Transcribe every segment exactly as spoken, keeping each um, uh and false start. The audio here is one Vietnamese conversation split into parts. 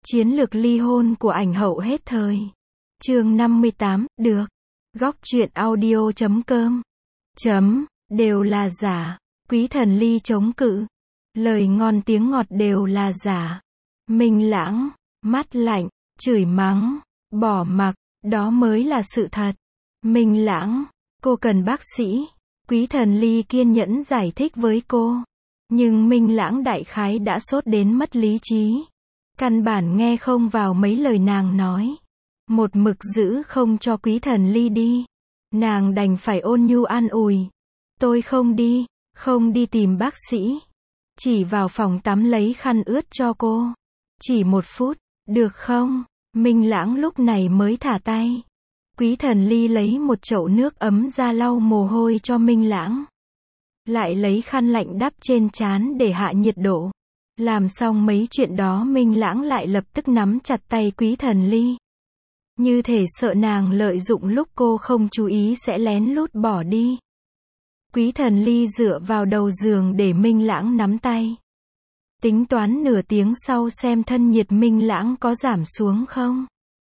Chiến lược ly hôn của ảnh hậu hết thời. Chương năm mươi tám, được. Góc truyện audio chấm com. Chấm, đều là giả. Quý Thần Ly chống cự. Lời ngon tiếng ngọt đều là giả. Minh Lãng, mắt lạnh, chửi mắng, bỏ mặc, đó mới là sự thật. Minh Lãng, cô cần bác sĩ. Quý Thần Ly kiên nhẫn giải thích với cô. Nhưng Minh Lãng đại khái đã sốt đến mất lý trí. Căn bản nghe không vào mấy lời nàng nói. Một mực giữ không cho Quý Thần Ly đi. Nàng đành phải ôn nhu an ủi. Tôi không đi, không đi tìm bác sĩ. Chỉ vào phòng tắm lấy khăn ướt cho cô. Chỉ một phút, được không? Minh Lãng lúc này mới thả tay. Quý Thần Ly lấy một chậu nước ấm ra lau mồ hôi cho Minh Lãng. Lại lấy khăn lạnh đắp trên trán để hạ nhiệt độ. Làm xong mấy chuyện đó Minh Lãng lại lập tức nắm chặt tay Quý Thần Ly. Như thể sợ nàng lợi dụng lúc cô không chú ý sẽ lén lút bỏ đi. Quý Thần Ly dựa vào đầu giường để Minh Lãng nắm tay. Tính toán nửa tiếng sau xem thân nhiệt Minh Lãng có giảm xuống không.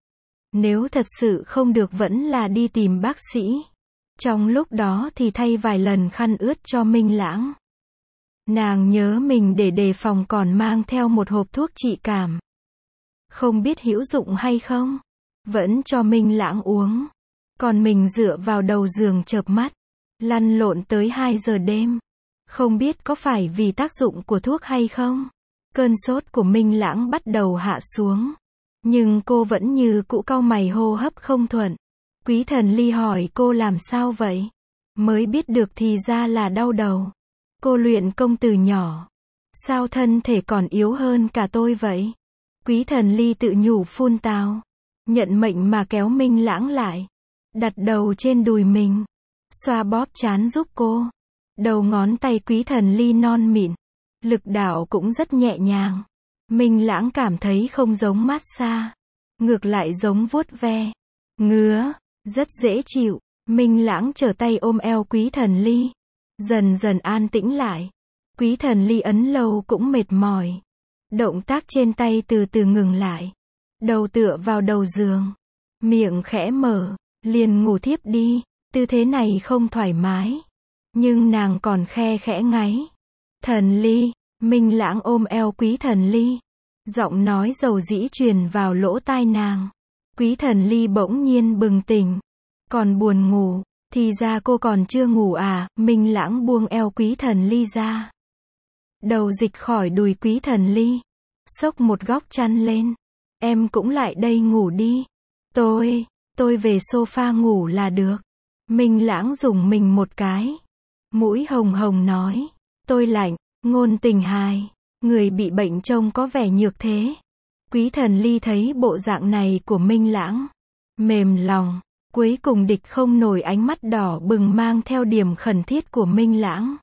Nếu thật sự không được vẫn là đi tìm bác sĩ. Trong lúc đó thì thay vài lần khăn ướt cho Minh Lãng. Nàng nhớ mình để đề phòng còn mang theo một hộp thuốc trị cảm. Không biết hữu dụng hay không. Vẫn cho Minh Lãng uống. Còn mình dựa vào đầu giường chợp mắt. Lăn lộn tới hai giờ đêm. Không biết có phải vì tác dụng của thuốc hay không. Cơn sốt của Minh Lãng bắt đầu hạ xuống. Nhưng cô vẫn như cũ cau mày hô hấp không thuận. Quý Thần Ly hỏi cô làm sao vậy. Mới biết được thì ra là đau đầu. Cô luyện công từ nhỏ. Sao thân thể còn yếu hơn cả tôi vậy? Quý Thần Ly tự nhủ phun tào. Nhận mệnh mà kéo Minh Lãng lại. Đặt đầu trên đùi mình. Xoa bóp trán giúp cô. Đầu ngón tay Quý Thần Ly non mịn. Lực đạo cũng rất nhẹ nhàng. Minh Lãng cảm thấy không giống massage. Ngược lại giống vuốt ve. Ngứa. Rất dễ chịu. Minh Lãng trở tay ôm eo Quý Thần Ly. Dần dần an tĩnh lại. Quý Thần Ly ấn lâu cũng mệt mỏi. Động tác trên tay từ từ ngừng lại. Đầu tựa vào đầu giường. Miệng khẽ mở. Liền ngủ thiếp đi. Tư thế này không thoải mái. Nhưng nàng còn khe khẽ ngáy. Thần Ly. Minh Lãng ôm eo Quý Thần Ly. Giọng nói dầu dĩ truyền vào lỗ tai nàng. Quý Thần Ly bỗng nhiên bừng tỉnh. Còn buồn ngủ. Thì ra cô còn chưa ngủ à. Minh Lãng buông eo Quý Thần Ly ra. Đầu dịch khỏi đùi Quý Thần Ly. Xốc một góc chăn lên. Em cũng lại đây ngủ đi. Tôi, tôi về sofa ngủ là được. Minh Lãng dùng mình một cái. Mũi hồng hồng nói. Tôi lạnh, ngôn tình hài. Người bị bệnh trông có vẻ nhược thế. Quý Thần Ly thấy bộ dạng này của Minh Lãng. Mềm lòng. Cuối cùng địch không nổi ánh mắt đỏ bừng mang theo điểm khẩn thiết của Minh Lãng.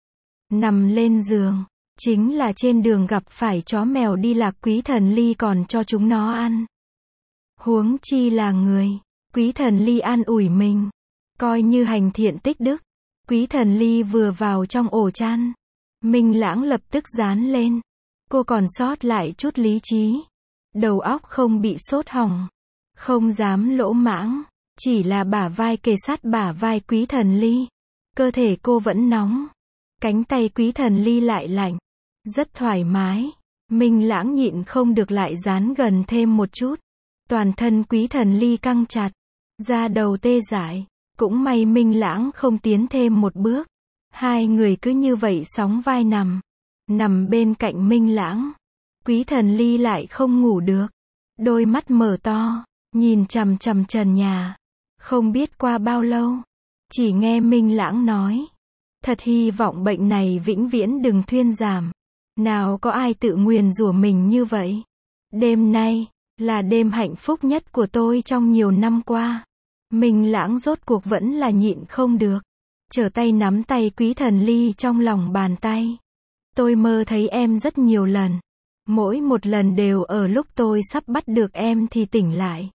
Nằm lên giường. Chính là trên đường gặp phải chó mèo đi lạc Quý Thần Ly còn cho chúng nó ăn. Huống chi là người. Quý Thần Ly an ủi mình. Coi như hành thiện tích đức. Quý Thần Ly vừa vào trong ổ chăn. Minh Lãng lập tức dán lên. Cô còn sót lại chút lý trí. Đầu óc không bị sốt hỏng. Không dám lỗ mãng. Chỉ là bả vai kề sát bả vai Quý Thần Ly. Cơ thể cô vẫn nóng. Cánh tay Quý Thần Ly lại lạnh. Rất thoải mái. Minh Lãng nhịn không được lại dán gần thêm một chút. Toàn thân Quý Thần Ly căng chặt. Da đầu tê dại. Cũng may Minh Lãng không tiến thêm một bước. Hai người cứ như vậy sóng vai nằm. Nằm bên cạnh Minh Lãng. Quý Thần Ly lại không ngủ được. Đôi mắt mở to. Nhìn chằm chằm trần nhà. Không biết qua bao lâu. Chỉ nghe Minh Lãng nói. Thật hy vọng bệnh này vĩnh viễn đừng thuyên giảm. Nào có ai tự nguyền rủa mình như vậy. Đêm nay, là đêm hạnh phúc nhất của tôi trong nhiều năm qua. Minh Lãng rốt cuộc vẫn là nhịn không được. Trở tay nắm tay Quý Thần Ly trong lòng bàn tay. Tôi mơ thấy em rất nhiều lần. Mỗi một lần đều ở lúc tôi sắp bắt được em thì tỉnh lại.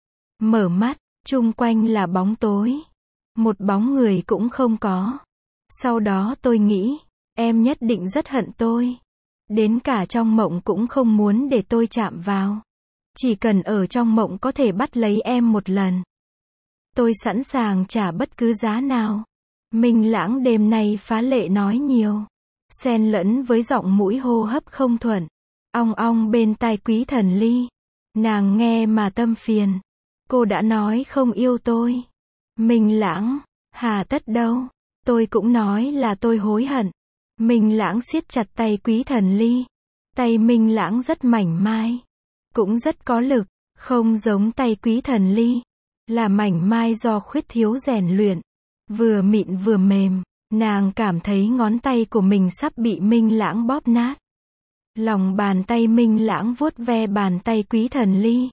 Mở mắt, chung quanh là bóng tối. Một bóng người cũng không có. Sau đó tôi nghĩ, em nhất định rất hận tôi. Đến cả trong mộng cũng không muốn để tôi chạm vào. Chỉ cần ở trong mộng có thể bắt lấy em một lần. Tôi sẵn sàng trả bất cứ giá nào. Minh Lãng đêm nay phá lệ nói nhiều. Xen lẫn với giọng mũi hô hấp không thuận. Ong ong bên tai Quý Thần Ly. Nàng nghe mà tâm phiền. Cô đã nói không yêu tôi. Minh Lãng, hà tất đâu. Tôi cũng nói là tôi hối hận. Minh Lãng siết chặt tay Quý Thần Ly. Tay Minh Lãng rất mảnh mai. Cũng rất có lực. Không giống tay Quý Thần Ly. Là mảnh mai do khuyết thiếu rèn luyện. Vừa mịn vừa mềm. Nàng cảm thấy ngón tay của mình sắp bị Minh Lãng bóp nát. Lòng bàn tay Minh Lãng vuốt ve bàn tay Quý Thần Ly.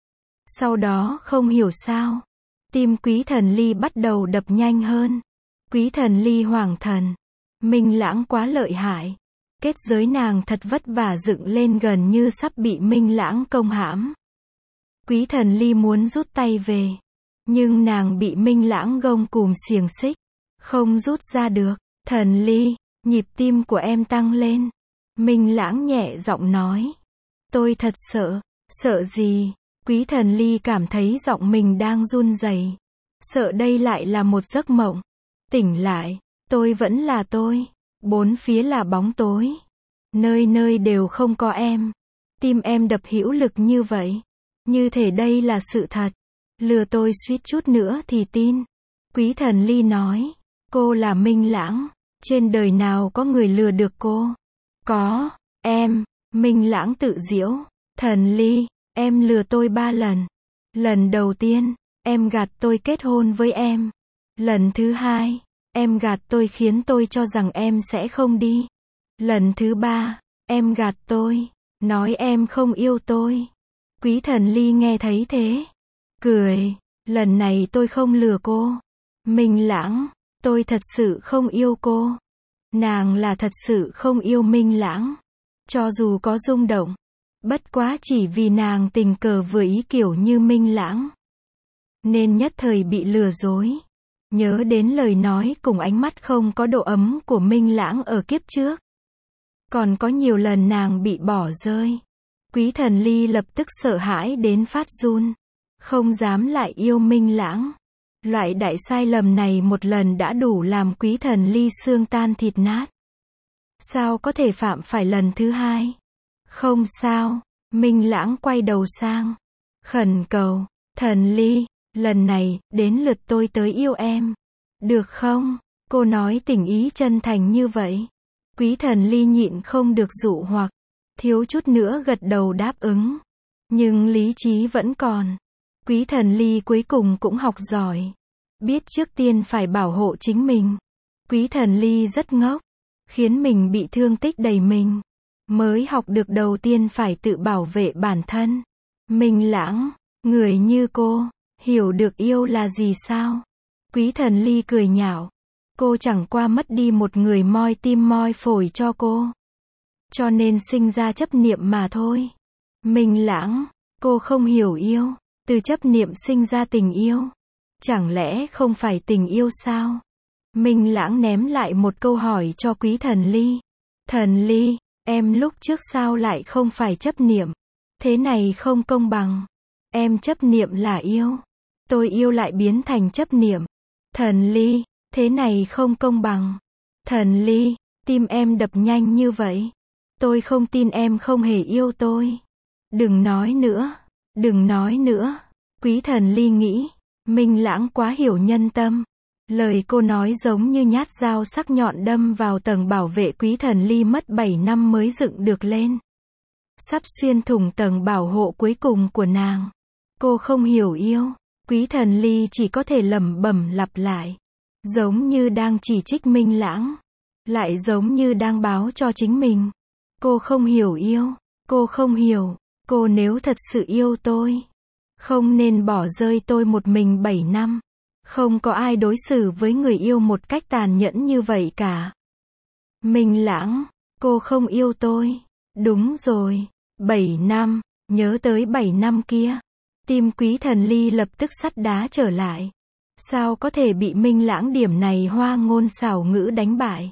Sau đó không hiểu sao. Tim Quý Thần Ly bắt đầu đập nhanh hơn. Quý Thần Ly hoảng thần. Minh Lãng quá lợi hại. Kết giới nàng thật vất vả dựng lên gần như sắp bị Minh Lãng công hãm. Quý Thần Ly muốn rút tay về. Nhưng nàng bị Minh Lãng gông cùm xiềng xích. Không rút ra được. Thần Ly, nhịp tim của em tăng lên. Minh Lãng nhẹ giọng nói. Tôi thật sợ. Sợ gì? Quý Thần Ly cảm thấy giọng mình đang run rẩy. Sợ đây lại là một giấc mộng. Tỉnh lại, tôi vẫn là tôi. Bốn phía là bóng tối. Nơi nơi đều không có em. Tim em đập hữu lực như vậy. Như thể đây là sự thật. Lừa tôi suýt chút nữa thì tin. Quý Thần Ly nói. Cô là Minh Lãng. Trên đời nào có người lừa được cô? Có, em. Minh Lãng tự giễu. Thần Ly, em lừa tôi ba lần. Lần đầu tiên, em gạt tôi kết hôn với em. Lần thứ hai, em gạt tôi khiến tôi cho rằng em sẽ không đi. Lần thứ ba, em gạt tôi, nói em không yêu tôi. Quý Thần Ly nghe thấy thế. Cười, lần này tôi không lừa cô. Minh Lãng, tôi thật sự không yêu cô. Nàng là thật sự không yêu Minh Lãng. Cho dù có rung động. Bất quá chỉ vì nàng tình cờ vừa ý kiểu như Minh Lãng. Nên nhất thời bị lừa dối. Nhớ đến lời nói cùng ánh mắt không có độ ấm của Minh Lãng ở kiếp trước. Còn có nhiều lần nàng bị bỏ rơi. Quý Thần Ly lập tức sợ hãi đến phát run. Không dám lại yêu Minh Lãng. Loại đại sai lầm này một lần đã đủ làm Quý Thần Ly xương tan thịt nát. Sao có thể phạm phải lần thứ hai? Không sao. Minh Lãng quay đầu sang. Khẩn cầu. Thần Ly, lần này, đến lượt tôi tới yêu em. Được không? Cô nói tình ý chân thành như vậy. Quý Thần Ly nhịn không được dụ hoặc. Thiếu chút nữa gật đầu đáp ứng. Nhưng lý trí vẫn còn. Quý Thần Ly cuối cùng cũng học giỏi. Biết trước tiên phải bảo hộ chính mình. Quý Thần Ly rất ngốc. Khiến mình bị thương tích đầy mình. Mới học được đầu tiên phải tự bảo vệ bản thân. Minh Lãng, người như cô, hiểu được yêu là gì sao? Quý Thần Ly cười nhạo. Cô chẳng qua mất đi một người moi tim moi phổi cho cô. Cho nên sinh ra chấp niệm mà thôi. Minh Lãng, cô không hiểu yêu. Từ chấp niệm sinh ra tình yêu. Chẳng lẽ không phải tình yêu sao? Minh Lãng ném lại một câu hỏi cho Quý Thần Ly. Thần Ly, em lúc trước sao lại không phải chấp niệm? Thế này không công bằng. Em chấp niệm là yêu. Tôi yêu lại biến thành chấp niệm. Thần Ly, thế này không công bằng. Thần Ly, tim em đập nhanh như vậy. Tôi không tin em không hề yêu tôi. Đừng nói nữa. Đừng nói nữa. Quý Thần Ly nghĩ. Minh Lãng quá hiểu nhân tâm. Lời cô nói giống như nhát dao sắc nhọn đâm vào tầng bảo vệ Quý Thần Ly mất bảy năm mới dựng được lên. Sắp xuyên thủng tầng bảo hộ cuối cùng của nàng. Cô không hiểu yêu. Quý Thần Ly chỉ có thể lẩm bẩm lặp lại. Giống như đang chỉ trích Minh Lãng. Lại giống như đang báo cho chính mình. Cô không hiểu yêu. Cô không hiểu. Cô nếu thật sự yêu tôi. Không nên bỏ rơi tôi một mình bảy năm. Không có ai đối xử với người yêu một cách tàn nhẫn như vậy cả. Minh Lãng, cô không yêu tôi. Đúng rồi. Bảy năm. Nhớ tới bảy năm kia. Tim Quý Thần Ly lập tức sắt đá trở lại. Sao có thể bị Minh Lãng điểm này hoa ngôn xảo ngữ đánh bại?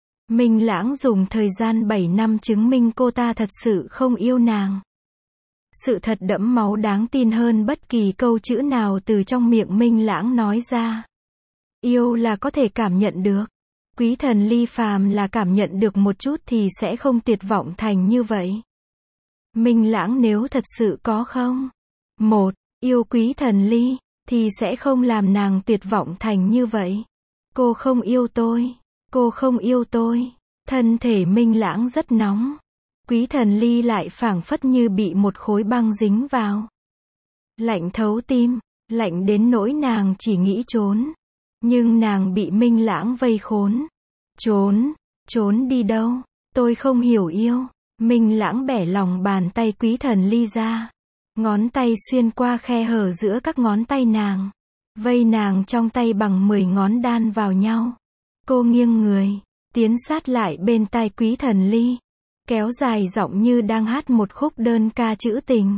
Minh Lãng dùng thời gian bảy năm chứng minh cô ta thật sự không yêu nàng. Sự thật đẫm máu đáng tin hơn bất kỳ câu chữ nào từ trong miệng Minh Lãng nói ra. Yêu là có thể cảm nhận được. Quý thần Ly phàm là cảm nhận được một chút thì sẽ không tuyệt vọng thành như vậy. Minh Lãng nếu thật sự có không? Một, yêu Quý thần Ly, thì sẽ không làm nàng tuyệt vọng thành như vậy. Cô không yêu tôi. Cô không yêu tôi. Thân thể Minh Lãng rất nóng. Quý thần Ly lại phảng phất như bị một khối băng dính vào. Lạnh thấu tim, lạnh đến nỗi nàng chỉ nghĩ trốn. Nhưng nàng bị Minh Lãng vây khốn. Trốn, trốn đi đâu? Tôi không hiểu yêu. Minh Lãng bẻ lòng bàn tay Quý thần Ly ra. Ngón tay xuyên qua khe hở giữa các ngón tay nàng. Vây nàng trong tay bằng mười ngón đan vào nhau. Cô nghiêng người, tiến sát lại bên tai Quý thần Ly. Kéo dài giọng như đang hát một khúc đơn ca trữ tình.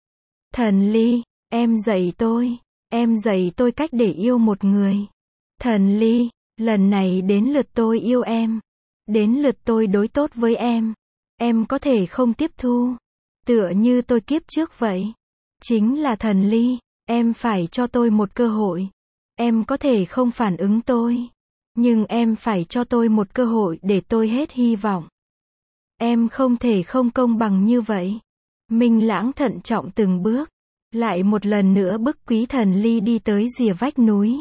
Thần Ly, em dạy tôi. Em dạy tôi cách để yêu một người. Thần Ly, lần này đến lượt tôi yêu em. Đến lượt tôi đối tốt với em. Em có thể không tiếp thu. Tựa như tôi kiếp trước vậy. Chính là thần Ly, em phải cho tôi một cơ hội. Em có thể không phản ứng tôi. Nhưng em phải cho tôi một cơ hội để tôi hết hy vọng. Em không thể không công bằng như vậy. Minh Lãng thận trọng từng bước. Lại một lần nữa bức Quý thần Ly đi tới rìa vách núi.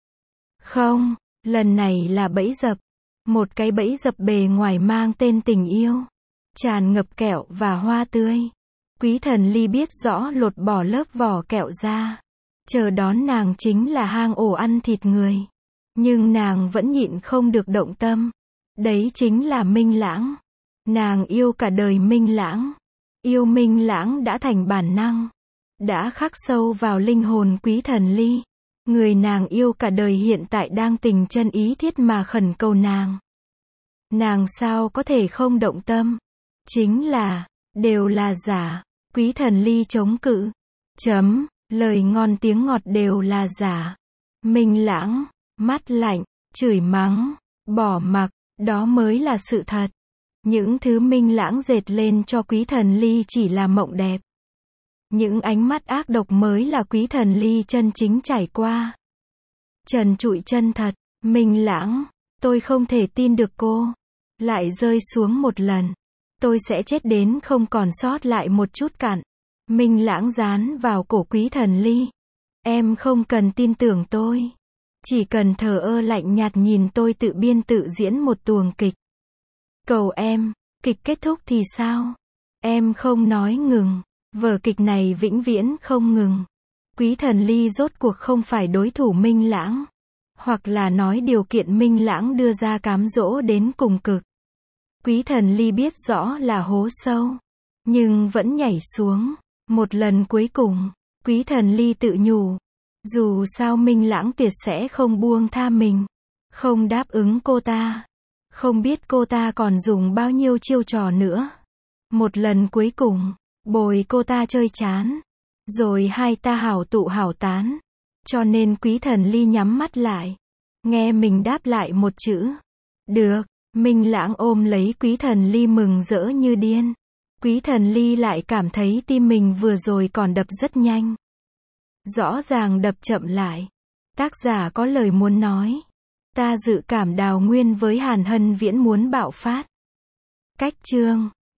Không, lần này là bẫy dập. Một cái bẫy dập bề ngoài mang tên tình yêu. Tràn ngập kẹo và hoa tươi. Quý thần Ly biết rõ lột bỏ lớp vỏ kẹo ra. Chờ đón nàng chính là hang ổ ăn thịt người. Nhưng nàng vẫn nhịn không được động tâm. Đấy chính là Minh Lãng. Nàng yêu cả đời Minh Lãng. Yêu Minh Lãng đã thành bản năng. Đã khắc sâu vào linh hồn Quý thần Ly. Người nàng yêu cả đời hiện tại đang tình chân ý thiết mà khẩn cầu nàng. Nàng sao có thể không động tâm? Chính là, đều là giả. Quý thần Ly chống cự. Chấm, lời ngon tiếng ngọt đều là giả. Minh Lãng, mắt lạnh, chửi mắng, bỏ mặc, đó mới là sự thật. Những thứ Minh Lãng dệt lên cho Quý thần Ly chỉ là mộng đẹp. Những ánh mắt ác độc mới là Quý thần Ly chân chính trải qua. Trần trụi chân thật, Minh Lãng, tôi không thể tin được cô. Lại rơi xuống một lần. Tôi sẽ chết đến không còn sót lại một chút cặn. Minh Lãng dán vào cổ Quý thần Ly. Em không cần tin tưởng tôi. Chỉ cần thờ ơ lạnh nhạt nhìn tôi tự biên tự diễn một tuồng kịch. Cầu em, kịch kết thúc thì sao? Em không nói ngừng. Vở kịch này vĩnh viễn không ngừng. Quý thần Ly rốt cuộc không phải đối thủ Minh Lãng. Hoặc là nói điều kiện Minh Lãng đưa ra cám dỗ đến cùng cực. Quý thần Ly biết rõ là hố sâu. Nhưng vẫn nhảy xuống. Một lần cuối cùng, Quý thần Ly tự nhủ. Dù sao Minh Lãng tuyệt sẽ không buông tha mình. Không đáp ứng cô ta. Không biết cô ta còn dùng bao nhiêu chiêu trò nữa. Một lần cuối cùng, bồi cô ta chơi chán. Rồi hai ta hảo tụ hảo tán. Cho nên Quý thần Ly nhắm mắt lại. Nghe mình đáp lại một chữ. Được. Minh Lãng ôm lấy Quý thần Ly mừng rỡ như điên. Quý thần Ly lại cảm thấy tim mình vừa rồi còn đập rất nhanh. Rõ ràng đập chậm lại. Tác giả có lời muốn nói. Ta dự cảm Đào Nguyên với Hàn Hân Viễn muốn bạo phát. Cách chương